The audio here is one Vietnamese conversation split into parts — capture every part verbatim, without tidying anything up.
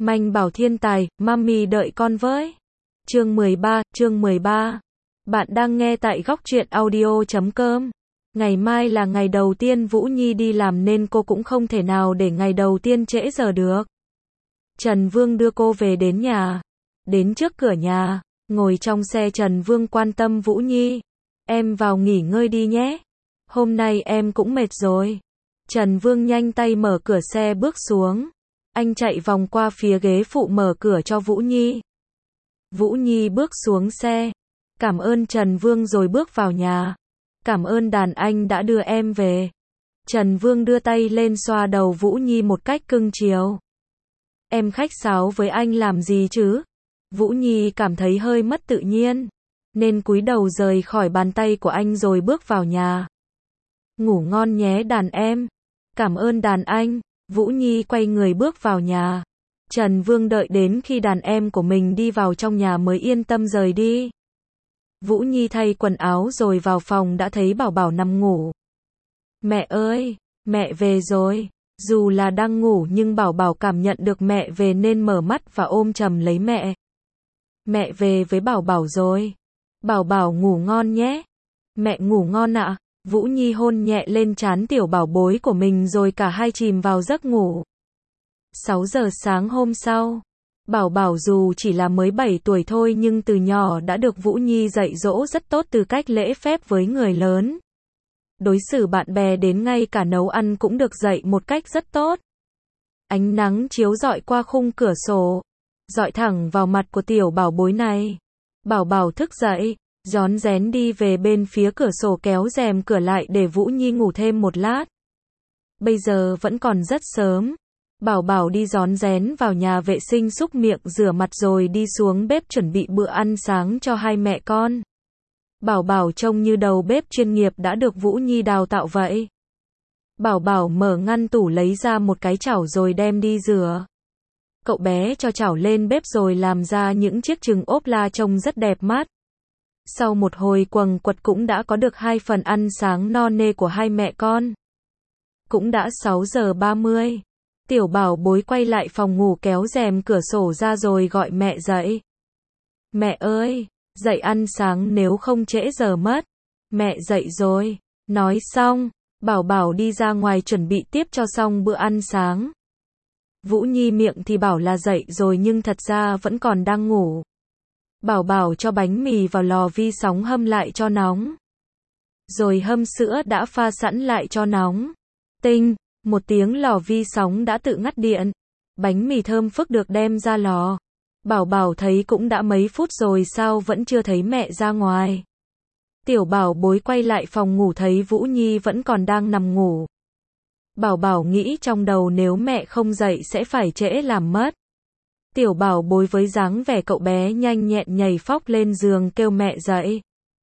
Manh bảo thiên tài, mami đợi con với. Chương mười ba, chương mười ba. Bạn đang nghe tại góc truyện audio chấm com. Ngày mai là ngày đầu tiên Vũ Nhi đi làm nên cô cũng không thể nào để ngày đầu tiên trễ giờ được. Trần Vương đưa cô về đến nhà. Đến trước cửa nhà, ngồi trong xe Trần Vương quan tâm Vũ Nhi. Em vào nghỉ ngơi đi nhé. Hôm nay em cũng mệt rồi. Trần Vương nhanh tay mở cửa xe bước xuống. Anh chạy vòng qua phía ghế phụ mở cửa cho Vũ Nhi. Vũ Nhi bước xuống xe. Cảm ơn Trần Vương rồi bước vào nhà. Cảm ơn đàn anh đã đưa em về. Trần Vương đưa tay lên xoa đầu Vũ Nhi một cách cưng chiều. Em khách sáo với anh làm gì chứ? Vũ Nhi cảm thấy hơi mất tự nhiên, nên cúi đầu rời khỏi bàn tay của anh rồi bước vào nhà. Ngủ ngon nhé đàn em. Cảm ơn đàn anh. Vũ Nhi quay người bước vào nhà. Trần Vương đợi đến khi đàn em của mình đi vào trong nhà mới yên tâm rời đi. Vũ Nhi thay quần áo rồi vào phòng đã thấy Bảo Bảo nằm ngủ. Mẹ ơi, mẹ về rồi. Dù là đang ngủ nhưng Bảo Bảo cảm nhận được mẹ về nên mở mắt và ôm chầm lấy mẹ. Mẹ về với Bảo Bảo rồi. Bảo Bảo ngủ ngon nhé. Mẹ ngủ ngon ạ. Vũ Nhi hôn nhẹ lên trán tiểu bảo bối của mình rồi cả hai chìm vào giấc ngủ. sáu giờ sáng hôm sau, Bảo Bảo dù chỉ là mới bảy tuổi thôi nhưng từ nhỏ đã được Vũ Nhi dạy dỗ rất tốt từ cách lễ phép với người lớn. Đối xử bạn bè đến ngay cả nấu ăn cũng được dạy một cách rất tốt. Ánh nắng chiếu rọi qua khung cửa sổ, rọi thẳng vào mặt của tiểu bảo bối này. Bảo Bảo thức dậy, rón rén đi về bên phía cửa sổ kéo rèm cửa lại để Vũ Nhi ngủ thêm một lát. Bây giờ vẫn còn rất sớm. Bảo Bảo đi rón rén vào nhà vệ sinh súc miệng rửa mặt rồi đi xuống bếp chuẩn bị bữa ăn sáng cho hai mẹ con. Bảo Bảo trông như đầu bếp chuyên nghiệp đã được Vũ Nhi đào tạo vậy. Bảo Bảo mở ngăn tủ lấy ra một cái chảo rồi đem đi rửa. Cậu bé cho chảo lên bếp rồi làm ra những chiếc trứng ốp la trông rất đẹp mắt. Sau một hồi quầng quật cũng đã có được hai phần ăn sáng no nê của hai mẹ con. Cũng đã sáu giờ ba mươi. Tiểu bảo bối quay lại phòng ngủ kéo rèm cửa sổ ra rồi gọi mẹ dậy. Mẹ ơi, dậy ăn sáng nếu không trễ giờ mất. Mẹ dậy rồi. Nói xong, Bảo Bảo đi ra ngoài chuẩn bị tiếp cho xong bữa ăn sáng. Vũ Nhi miệng thì bảo là dậy rồi nhưng thật ra vẫn còn đang ngủ. Bảo Bảo cho bánh mì vào lò vi sóng hâm lại cho nóng. Rồi hâm sữa đã pha sẵn lại cho nóng. Tinh, một tiếng lò vi sóng đã tự ngắt điện. Bánh mì thơm phức được đem ra lò. Bảo Bảo thấy cũng đã mấy phút rồi sao vẫn chưa thấy mẹ ra ngoài. Tiểu bảo bối quay lại phòng ngủ thấy Vũ Nhi vẫn còn đang nằm ngủ. Bảo Bảo nghĩ trong đầu nếu mẹ không dậy sẽ phải trễ làm mất. Tiểu bảo bối với dáng vẻ cậu bé nhanh nhẹn nhảy phóc lên giường kêu mẹ dậy.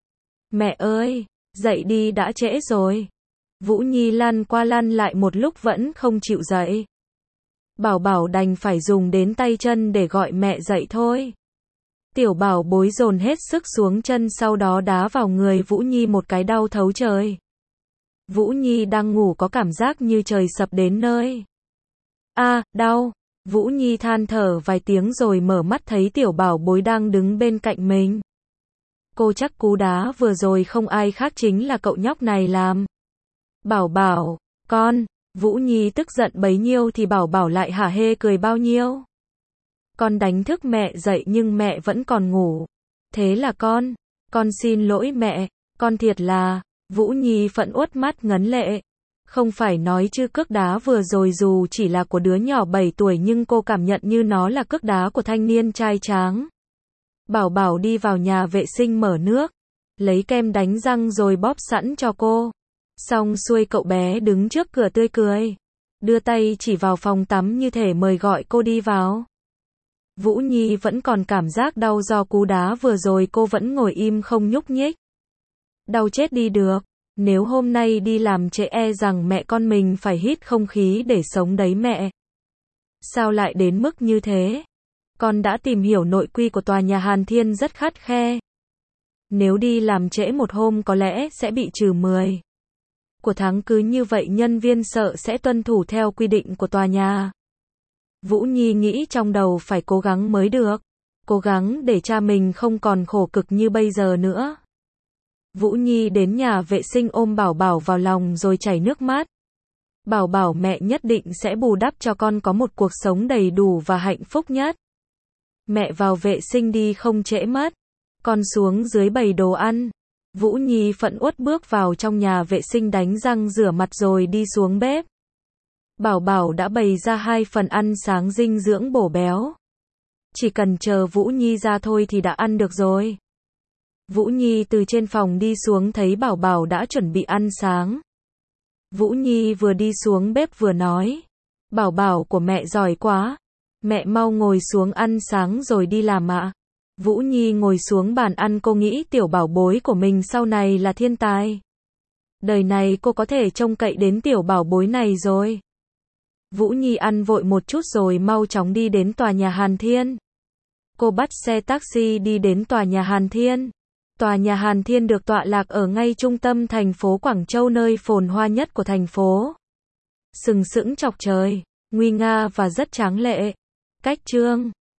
Mẹ ơi, dậy đi đã trễ rồi. Vũ Nhi lăn qua lăn lại một lúc vẫn không chịu dậy. Bảo Bảo đành phải dùng đến tay chân để gọi mẹ dậy thôi. Tiểu bảo bối dồn hết sức xuống chân sau đó đá vào người Vũ Nhi một cái đau thấu trời. Vũ Nhi đang ngủ có cảm giác như trời sập đến nơi. A, à, đau. Vũ Nhi than thở vài tiếng rồi mở mắt thấy tiểu bảo bối đang đứng bên cạnh mình. Cô chắc cú đá vừa rồi không ai khác chính là cậu nhóc này làm. Bảo Bảo, con, Vũ Nhi tức giận bấy nhiêu thì Bảo Bảo lại hả hê cười bao nhiêu. Con đánh thức mẹ dậy nhưng mẹ vẫn còn ngủ. Thế là con, con xin lỗi mẹ, con thiệt là, Vũ Nhi phẫn uất mắt ngấn lệ. Không phải nói chứ cước đá vừa rồi dù chỉ là của đứa nhỏ bảy tuổi nhưng cô cảm nhận như nó là cước đá của thanh niên trai tráng. Bảo Bảo đi vào nhà vệ sinh mở nước, lấy kem đánh răng rồi bóp sẵn cho cô. Xong xuôi cậu bé đứng trước cửa tươi cười, đưa tay chỉ vào phòng tắm như thể mời gọi cô đi vào. Vũ Nhi vẫn còn cảm giác đau do cú đá vừa rồi cô vẫn ngồi im không nhúc nhích. Đau chết đi được. Nếu hôm nay đi làm trễ e rằng mẹ con mình phải hít không khí để sống đấy mẹ. Sao lại đến mức như thế? Con đã tìm hiểu nội quy của tòa nhà Hàn Thiên rất khắt khe. Nếu đi làm trễ một hôm có lẽ sẽ bị trừ mười của tháng cứ như vậy nhân viên sợ sẽ tuân thủ theo quy định của tòa nhà. Vũ Nhi nghĩ trong đầu phải cố gắng mới được. Cố gắng để cha mình không còn khổ cực như bây giờ nữa. Vũ Nhi đến nhà vệ sinh ôm Bảo Bảo vào lòng rồi chảy nước mắt. Bảo Bảo mẹ nhất định sẽ bù đắp cho con có một cuộc sống đầy đủ và hạnh phúc nhất. Mẹ vào vệ sinh đi không trễ mất. Con xuống dưới bày đồ ăn. Vũ Nhi phẫn uất bước vào trong nhà vệ sinh đánh răng rửa mặt rồi đi xuống bếp. Bảo Bảo đã bày ra hai phần ăn sáng dinh dưỡng bổ béo. Chỉ cần chờ Vũ Nhi ra thôi thì đã ăn được rồi. Vũ Nhi từ trên phòng đi xuống thấy Bảo Bảo đã chuẩn bị ăn sáng. Vũ Nhi vừa đi xuống bếp vừa nói. Bảo Bảo của mẹ giỏi quá. Mẹ mau ngồi xuống ăn sáng rồi đi làm ạ. Vũ Nhi ngồi xuống bàn ăn, cô nghĩ tiểu bảo bối của mình sau này là thiên tài. Đời này cô có thể trông cậy đến tiểu bảo bối này rồi. Vũ Nhi ăn vội một chút rồi mau chóng đi đến tòa nhà Hàn Thiên. Cô bắt xe taxi đi đến tòa nhà Hàn Thiên. Tòa nhà Hàn Thiên được tọa lạc ở ngay trung tâm thành phố Quảng Châu, nơi phồn hoa nhất của thành phố. Sừng sững chọc trời, nguy nga và rất tráng lệ. Cách chương